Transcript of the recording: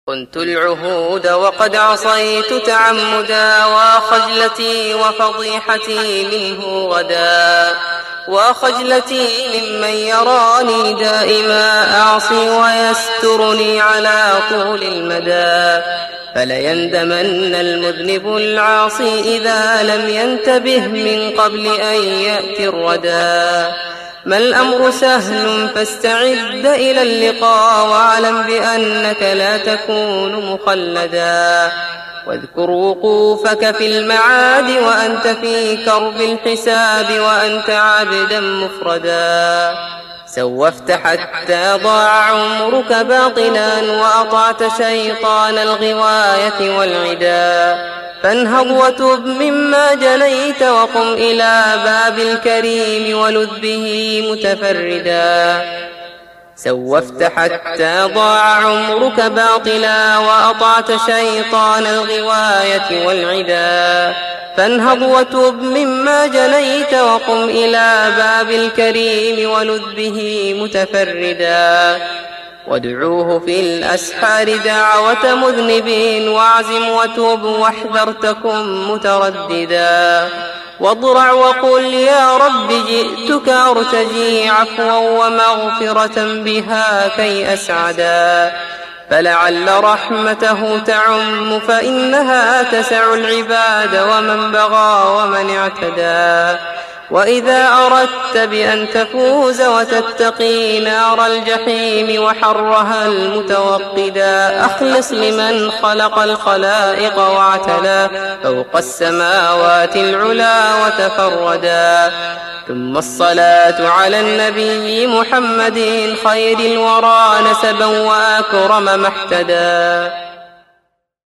كنت العهود وقد عصيت تعمدا، وخجلتي وفضيحتي منه غدا، وخجلتي ممن يراني دائما أعصي ويسترني على طول المدى. فليندمن المذنب العاصي إذا لم ينتبه من قبل أن يأتي الردى. ما الأمر سهل فاستعد إلى اللقاء، واعلم بأنك لا تكون مخلدا. واذكر وقوفك في المعاد وأنت في كرب الحساب، وأنت عبدا مفردا. سوفت حتى ضاع عمرك باطلا، وأطعت شيطان الغواية والعدا. فانهض وتب مما جنيت، وقم إلى باب الكريم ولذ به متفردا. سوفت حتى ضاع عمرك باطلا، وأطعت شيطان الغواية والعدا. فانهض وتب مما جنيت، وقم إلى باب الكريم ولذ به متفردا. وادعوه في الأسحار دعوة مذنبين، واعزم وتوب واحذر تكن مترددا. واضرع وقل يا رب جئتك أرتجي عفوا ومغفرة بها كي أسعدا. فلعل رحمته تعم فإنها تسع العباد، ومن بغى ومن اعتدى. وإذا أردت بأن تفوز وتتقي نار الجحيم وحرها المتوقدا، أخلص لمن خلق الخلائق واعتلى فوق السماوات العلا وتفردا. ثم الصلاة على النبي محمد خير الورى نسبا وأكرم محتدا.